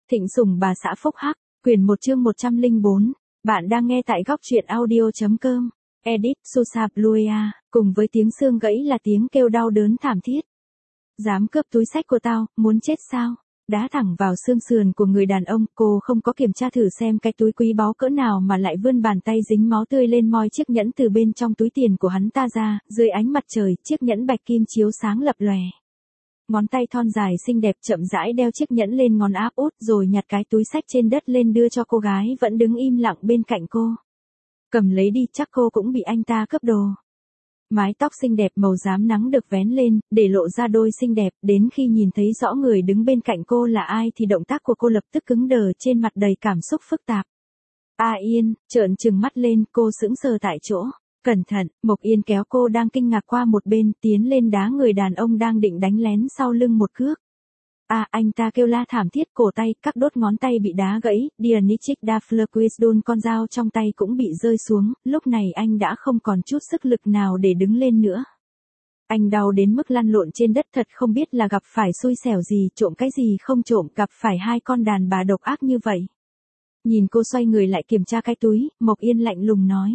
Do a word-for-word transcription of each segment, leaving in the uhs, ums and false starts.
Thịnh Sủng bà xã Phúc Hắc, quyển một chương một trăm lẻ bốn. Bạn đang nghe tại góc truyện audio.com. Edit Susabluea, cùng với tiếng xương gãy là tiếng kêu đau đớn thảm thiết. Dám cướp túi xách của tao, muốn chết sao? Đá thẳng vào xương sườn của người đàn ông, cô không có kiểm tra thử xem cái túi quý báu cỡ nào mà lại vươn bàn tay dính máu tươi lên moi chiếc nhẫn từ bên trong túi tiền của hắn ta ra, dưới ánh mặt trời, chiếc nhẫn bạch kim chiếu sáng lập lòe. Ngón tay thon dài xinh đẹp chậm rãi đeo chiếc nhẫn lên ngón áp út rồi nhặt cái túi xách trên đất lên đưa cho cô gái vẫn đứng im lặng bên cạnh cô. Cầm lấy đi, chắc cô cũng bị anh ta cướp đồ. Mái tóc xinh đẹp màu xám nắng được vén lên, để lộ ra đôi xinh đẹp, đến khi nhìn thấy rõ người đứng bên cạnh cô là ai thì động tác của cô lập tức cứng đờ, trên mặt đầy cảm xúc phức tạp. A Yên, trợn trừng mắt lên, cô sững sờ tại chỗ. Cẩn thận, Mộc Yên kéo cô đang kinh ngạc qua một bên, tiến lên đá người đàn ông đang định đánh lén sau lưng một cước. À, anh ta kêu la thảm thiết, cổ tay, các đốt ngón tay bị đá gãy, Dianichik Daflequisdon, con dao trong tay cũng bị rơi xuống, lúc này anh đã không còn chút sức lực nào để đứng lên nữa. Anh đau đến mức lăn lộn trên đất, thật không biết là gặp phải xui xẻo gì, trộm cái gì không trộm, gặp phải hai con đàn bà độc ác như vậy. Nhìn cô xoay người lại kiểm tra cái túi, Mộc Yên lạnh lùng nói.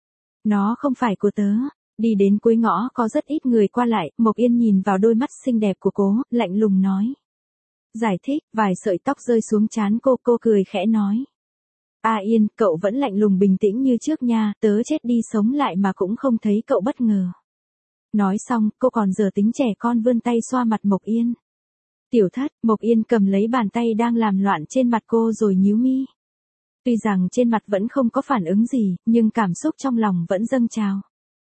Nó không phải của tớ. Đi đến cuối ngõ có rất ít người qua lại, Mộc Yên nhìn vào đôi mắt xinh đẹp của cô, lạnh lùng nói. Giải thích, vài sợi tóc rơi xuống trán cô, cô cười khẽ nói. A Yên, cậu vẫn lạnh lùng bình tĩnh như trước nha, tớ chết đi sống lại mà cũng không thấy cậu bất ngờ. Nói xong, cô còn giờ tính trẻ con vươn tay xoa mặt Mộc Yên. Tiểu thất, Mộc Yên cầm lấy bàn tay đang làm loạn trên mặt cô rồi nhíu mi. Tuy rằng trên mặt vẫn không có phản ứng gì, nhưng cảm xúc trong lòng vẫn dâng trào.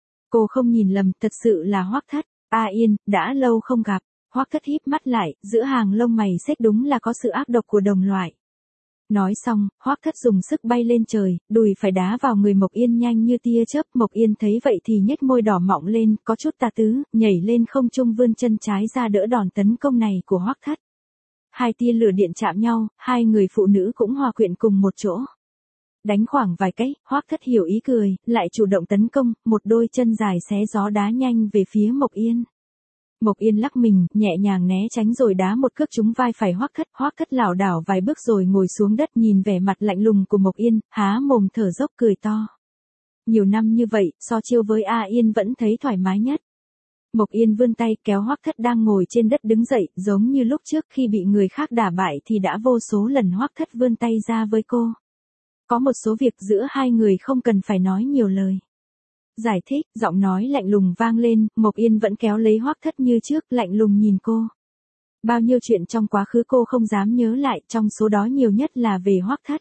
Cô không nhìn lầm, thật sự là Hoắc Thất. A Yên, đã lâu không gặp. Hoắc Thất híp mắt lại, giữa hàng lông mày xếch đúng là có sự ác độc của đồng loại. Nói xong, Hoắc Thất dùng sức bay lên trời, đùi phải đá vào người Mộc Yên nhanh như tia chớp. Mộc Yên thấy vậy thì nhếch môi đỏ mọng lên, có chút tà tứ, nhảy lên không trung vươn chân trái ra đỡ đòn tấn công này của Hoắc Thất. Hai tia lửa điện chạm nhau, hai người phụ nữ cũng hòa quyện cùng một chỗ. Đánh khoảng vài cái, Hoắc Thất hiểu ý cười, lại chủ động tấn công, một đôi chân dài xé gió đá nhanh về phía Mộc Yên. Mộc Yên lắc mình, nhẹ nhàng né tránh rồi đá một cước trúng vai phải Hoắc Thất. Hoắc Thất lảo đảo vài bước rồi ngồi xuống đất, nhìn vẻ mặt lạnh lùng của Mộc Yên, há mồm thở dốc cười to. Nhiều năm như vậy, so chiêu với A Yên vẫn thấy thoải mái nhất. Mộc Yên vươn tay kéo Hoắc Thất đang ngồi trên đất đứng dậy, giống như lúc trước khi bị người khác đả bại thì đã vô số lần Hoắc Thất vươn tay ra với cô. Có một số việc giữa hai người không cần phải nói nhiều lời. Giải thích, giọng nói lạnh lùng vang lên, Mộc Yên vẫn kéo lấy Hoắc Thất như trước, lạnh lùng nhìn cô. Bao nhiêu chuyện trong quá khứ cô không dám nhớ lại, trong số đó nhiều nhất là về Hoắc Thất.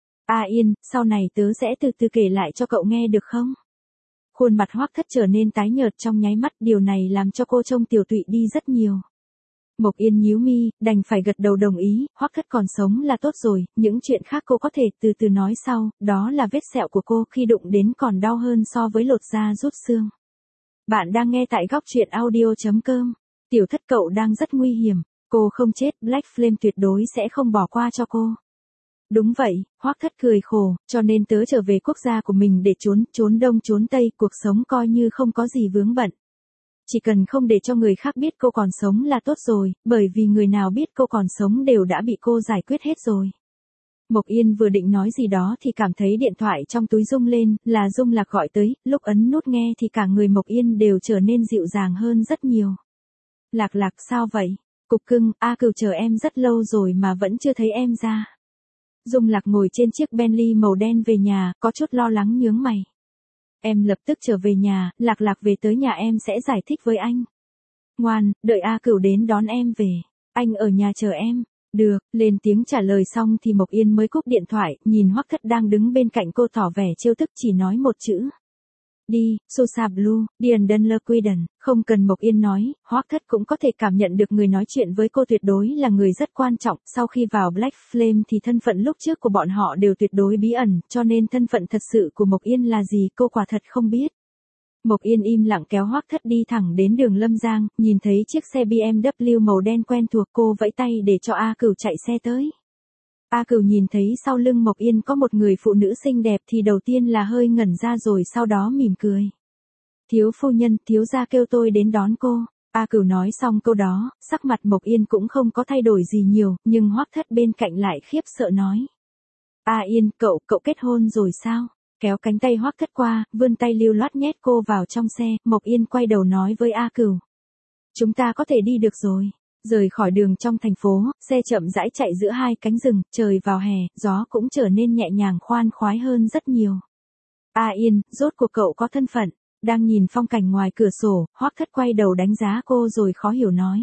A Yên, sau này tớ sẽ từ từ kể lại cho cậu nghe được không? Khuôn mặt Hoắc Thất trở nên tái nhợt trong nháy mắt, điều này làm cho cô trông tiều tụy đi rất nhiều. Mộc Yên nhíu mi, đành phải gật đầu đồng ý, Hoắc Thất còn sống là tốt rồi, những chuyện khác cô có thể từ từ nói sau, đó là vết sẹo của cô khi đụng đến còn đau hơn so với lột da rút xương. Bạn đang nghe tại góc truyện audio.com. Tiểu Thất, cậu đang rất nguy hiểm, cô không chết, Black Flame tuyệt đối sẽ không bỏ qua cho cô. Đúng vậy, Hoắc Thất cười khổ, cho nên tớ trở về quốc gia của mình để trốn, trốn đông trốn tây, cuộc sống coi như không có gì vướng bận. Chỉ cần không để cho người khác biết cô còn sống là tốt rồi, bởi vì người nào biết cô còn sống đều đã bị cô giải quyết hết rồi. Mộc Yên vừa định nói gì đó thì cảm thấy điện thoại trong túi rung lên, là Dung Lạc gọi tới, lúc ấn nút nghe thì cả người Mộc Yên đều trở nên dịu dàng hơn rất nhiều. Lạc Lạc, sao vậy? Cục cưng, A Cửu chờ em rất lâu rồi mà vẫn chưa thấy em ra. Dung Lạc ngồi trên chiếc Bentley màu đen về nhà, có chút lo lắng nhướng mày. Em lập tức trở về nhà, Lạc Lạc về tới nhà em sẽ giải thích với anh. Ngoan, đợi A Cửu đến đón em về. Anh ở nhà chờ em. Được, lên tiếng trả lời xong thì Mộc Yên mới cúp điện thoại, nhìn Hoắc Thất đang đứng bên cạnh cô tỏ vẻ trêu tức, chỉ nói một chữ. Đi, Susablu, Diandenlerquiden. Không cần Mộc Yên nói, Hoắc Thất cũng có thể cảm nhận được người nói chuyện với cô tuyệt đối là người rất quan trọng, sau khi vào Black Flame thì thân phận lúc trước của bọn họ đều tuyệt đối bí ẩn, cho nên thân phận thật sự của Mộc Yên là gì cô quả thật không biết. Mộc Yên im lặng kéo Hoắc Thất đi thẳng đến đường Lâm Giang, nhìn thấy chiếc xe bê em vê màu đen quen thuộc, cô vẫy tay để cho A Cửu chạy xe tới. A Cửu nhìn thấy sau lưng Mộc Yên có một người phụ nữ xinh đẹp thì đầu tiên là hơi ngẩn ra rồi sau đó mỉm cười. Thiếu phu nhân, thiếu gia kêu tôi đến đón cô. A Cửu nói xong câu đó, sắc mặt Mộc Yên cũng không có thay đổi gì nhiều, nhưng Hoắc Thất bên cạnh lại khiếp sợ nói. A Yên, cậu, cậu kết hôn rồi sao? Kéo cánh tay Hoắc Thất qua, vươn tay lưu loát nhét cô vào trong xe, Mộc Yên quay đầu nói với A Cửu. Chúng ta có thể đi được rồi. Rời khỏi đường trong thành phố, xe chậm rãi chạy giữa hai cánh rừng, trời vào hè, gió cũng trở nên nhẹ nhàng khoan khoái hơn rất nhiều. A Yên, rốt cuộc cậu có thân phận. Đang nhìn phong cảnh ngoài cửa sổ, Hoắc Thất quay đầu đánh giá cô rồi khó hiểu nói.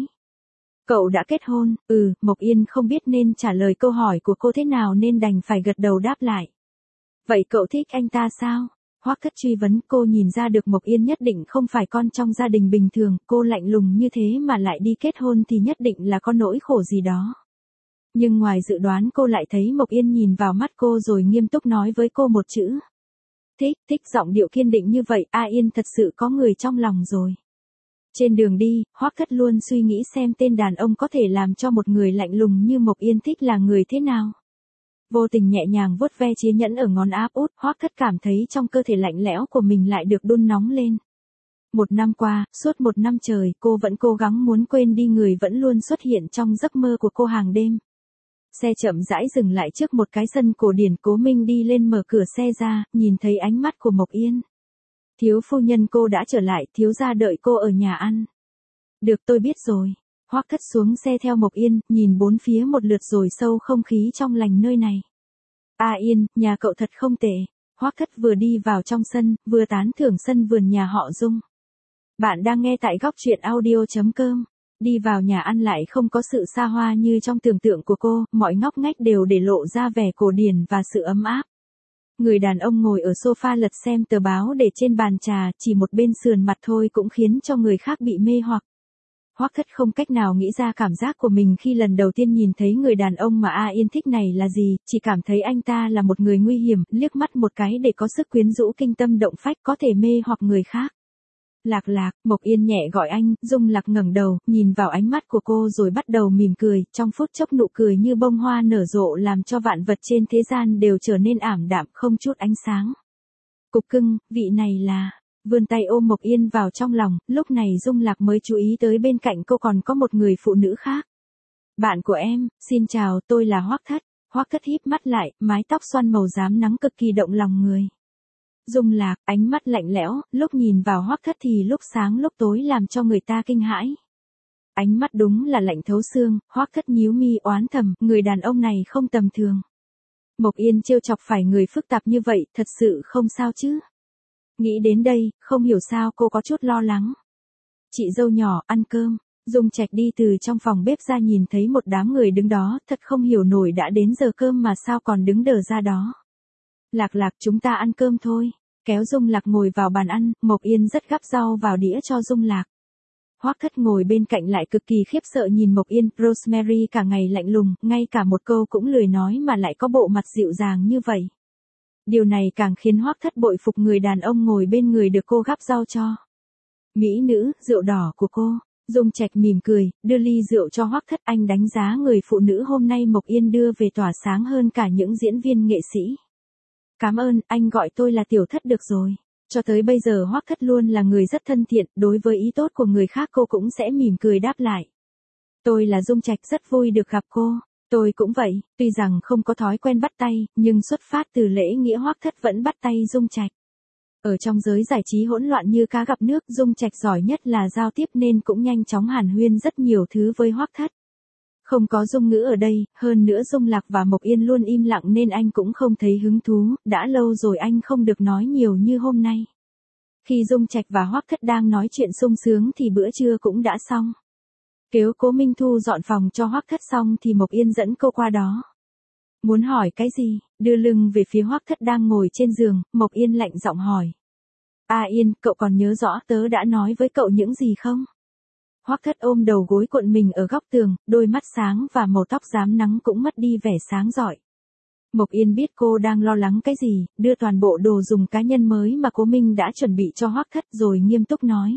Cậu đã kết hôn, ừ, Mộc Yên không biết nên trả lời câu hỏi của cô thế nào nên đành phải gật đầu đáp lại. Vậy cậu thích anh ta sao? Hoắc Thất truy vấn, cô nhìn ra được Mộc Yên nhất định không phải con trong gia đình bình thường, cô lạnh lùng như thế mà lại đi kết hôn thì nhất định là có nỗi khổ gì đó. Nhưng ngoài dự đoán cô lại thấy Mộc Yên nhìn vào mắt cô rồi nghiêm túc nói với cô một chữ. Thích, thích, giọng điệu kiên định như vậy, A Yên thật sự có người trong lòng rồi. Trên đường đi, Hoắc Thất luôn suy nghĩ xem tên đàn ông có thể làm cho một người lạnh lùng như Mộc Yên thích là người thế nào. Vô tình nhẹ nhàng vuốt ve chiếc nhẫn ở ngón áp út, Hoắc Thất cảm thấy trong cơ thể lạnh lẽo của mình lại được đun nóng lên. Một năm qua, suốt một năm trời, cô vẫn cố gắng muốn quên đi người vẫn luôn xuất hiện trong giấc mơ của cô hàng đêm. Xe chậm rãi dừng lại trước một cái sân cổ điển, Cố Minh đi lên mở cửa xe ra, nhìn thấy ánh mắt của Mộc Yên. Thiếu phu nhân, cô đã trở lại, thiếu gia đợi cô ở nhà ăn. Được, tôi biết rồi. Hoắc Thất xuống xe theo Mộc Yên, nhìn bốn phía một lượt rồi sâu không khí trong lành nơi này. A Yên, nhà cậu thật không tệ. Hoắc Thất vừa đi vào trong sân, vừa tán thưởng sân vườn nhà họ Dung. Bạn đang nghe tại góc truyện audio chấm com. Đi vào nhà ăn lại không có sự xa hoa như trong tưởng tượng của cô, mọi ngóc ngách đều để lộ ra vẻ cổ điển và sự ấm áp. Người đàn ông ngồi ở sofa lật xem tờ báo để trên bàn trà, chỉ một bên sườn mặt thôi cũng khiến cho người khác bị mê hoặc. Hoắc Thất không cách nào nghĩ ra cảm giác của mình khi lần đầu tiên nhìn thấy người đàn ông mà A Yên thích này là gì, chỉ cảm thấy anh ta là một người nguy hiểm, liếc mắt một cái để có sức quyến rũ kinh tâm động phách, có thể mê hoặc người khác. Lạc Lạc, Mộc Yên nhẹ gọi anh, Dung Lạc ngẩng đầu, nhìn vào ánh mắt của cô rồi bắt đầu mỉm cười, trong phút chốc nụ cười như bông hoa nở rộ làm cho vạn vật trên thế gian đều trở nên ảm đạm, không chút ánh sáng. Cục cưng, vị này là... Vươn tay ôm Mộc Yên vào trong lòng, lúc này Dung Lạc mới chú ý tới bên cạnh cô còn có một người phụ nữ khác. Bạn của em, xin chào, tôi là Hoắc Thất. Hoắc Thất híp mắt lại, mái tóc xoăn màu xám nắng cực kỳ động lòng người. Dung Lạc, ánh mắt lạnh lẽo, lúc nhìn vào Hoắc Thất thì lúc sáng lúc tối làm cho người ta kinh hãi. Ánh mắt đúng là lạnh thấu xương, Hoắc Thất nhíu mi oán thầm, người đàn ông này không tầm thường. Mộc Yên trêu chọc phải người phức tạp như vậy, thật sự không sao chứ? Nghĩ đến đây, không hiểu sao cô có chút lo lắng. Chị dâu nhỏ, ăn cơm. Dung Trạch đi từ trong phòng bếp ra nhìn thấy một đám người đứng đó, thật không hiểu nổi đã đến giờ cơm mà sao còn đứng đờ ra đó. Lạc Lạc, chúng ta ăn cơm thôi. Kéo Dung Lạc ngồi vào bàn ăn, Mộc Yên rất gắp rau vào đĩa cho Dung Lạc. Hoắc Thất ngồi bên cạnh lại cực kỳ khiếp sợ nhìn Mộc Yên, Rosemary cả ngày lạnh lùng, ngay cả một câu cũng lười nói mà lại có bộ mặt dịu dàng như vậy. Điều này càng khiến Hoắc Thất bội phục người đàn ông ngồi bên người được cô gắp rau cho. Mỹ nữ, rượu đỏ của cô. Dung Trạch mỉm cười, đưa ly rượu cho Hoắc Thất, anh đánh giá người phụ nữ hôm nay Mộc Yên đưa về tỏa sáng hơn cả những diễn viên nghệ sĩ. Cảm ơn, anh gọi tôi là Tiểu Thất được rồi. Cho tới bây giờ Hoắc Thất luôn là người rất thân thiện, đối với ý tốt của người khác cô cũng sẽ mỉm cười đáp lại. Tôi là Dung Trạch, rất vui được gặp cô. Tôi cũng vậy, tuy rằng không có thói quen bắt tay, nhưng xuất phát từ lễ nghĩa Hoắc Thất vẫn bắt tay Dung Trạch. Ở trong giới giải trí hỗn loạn như cá gặp nước, Dung Trạch giỏi nhất là giao tiếp nên cũng nhanh chóng hàn huyên rất nhiều thứ với Hoắc Thất. Không có Dung Ngữ ở đây, hơn nữa Dung Lạc và Mộc Yên luôn im lặng nên anh cũng không thấy hứng thú, đã lâu rồi anh không được nói nhiều như hôm nay. Khi Dung Trạch và Hoắc Thất đang nói chuyện sung sướng thì bữa trưa cũng đã xong. Kêu Cố Minh Thu dọn phòng cho Hoắc Thất xong thì Mộc Yên dẫn cô qua đó. Muốn hỏi cái gì? Đưa lưng về phía Hoắc Thất đang ngồi trên giường, Mộc Yên lạnh giọng hỏi. A Yên, cậu còn nhớ rõ tớ đã nói với cậu những gì không? Hoắc Thất ôm đầu gối cuộn mình ở góc tường, đôi mắt sáng và màu tóc rám nắng cũng mất đi vẻ sáng rọi. Mộc Yên biết cô đang lo lắng cái gì, đưa toàn bộ đồ dùng cá nhân mới mà Cố Minh đã chuẩn bị cho Hoắc Thất rồi nghiêm túc nói.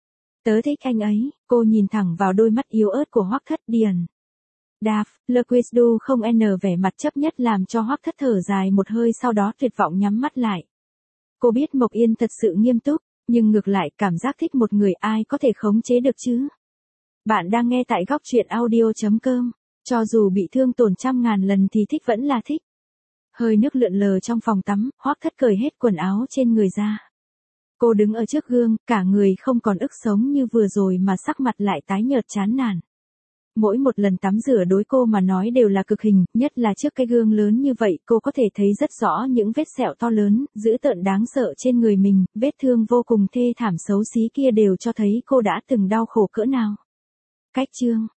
Tớ thích anh ấy, cô nhìn thẳng vào đôi mắt yếu ớt của Hoắc Thất điền. Daf, Le Quizdu không n vẻ mặt chấp nhất làm cho Hoắc Thất thở dài một hơi sau đó tuyệt vọng nhắm mắt lại. Cô biết Mộc Yên thật sự nghiêm túc, nhưng ngược lại cảm giác thích một người ai có thể khống chế được chứ. Bạn đang nghe tại góc truyện audio.com. Cho dù bị thương tổn trăm ngàn lần thì thích vẫn là thích. Hơi nước lượn lờ trong phòng tắm, Hoắc Thất cởi hết quần áo trên người ra. Cô đứng ở trước gương, cả người không còn ức sống như vừa rồi mà sắc mặt lại tái nhợt chán nản. Mỗi một lần tắm rửa đối cô mà nói đều là cực hình, nhất là trước cái gương lớn như vậy cô có thể thấy rất rõ những vết sẹo to lớn, dữ tợn đáng sợ trên người mình, vết thương vô cùng thê thảm xấu xí kia đều cho thấy cô đã từng đau khổ cỡ nào. Cách chương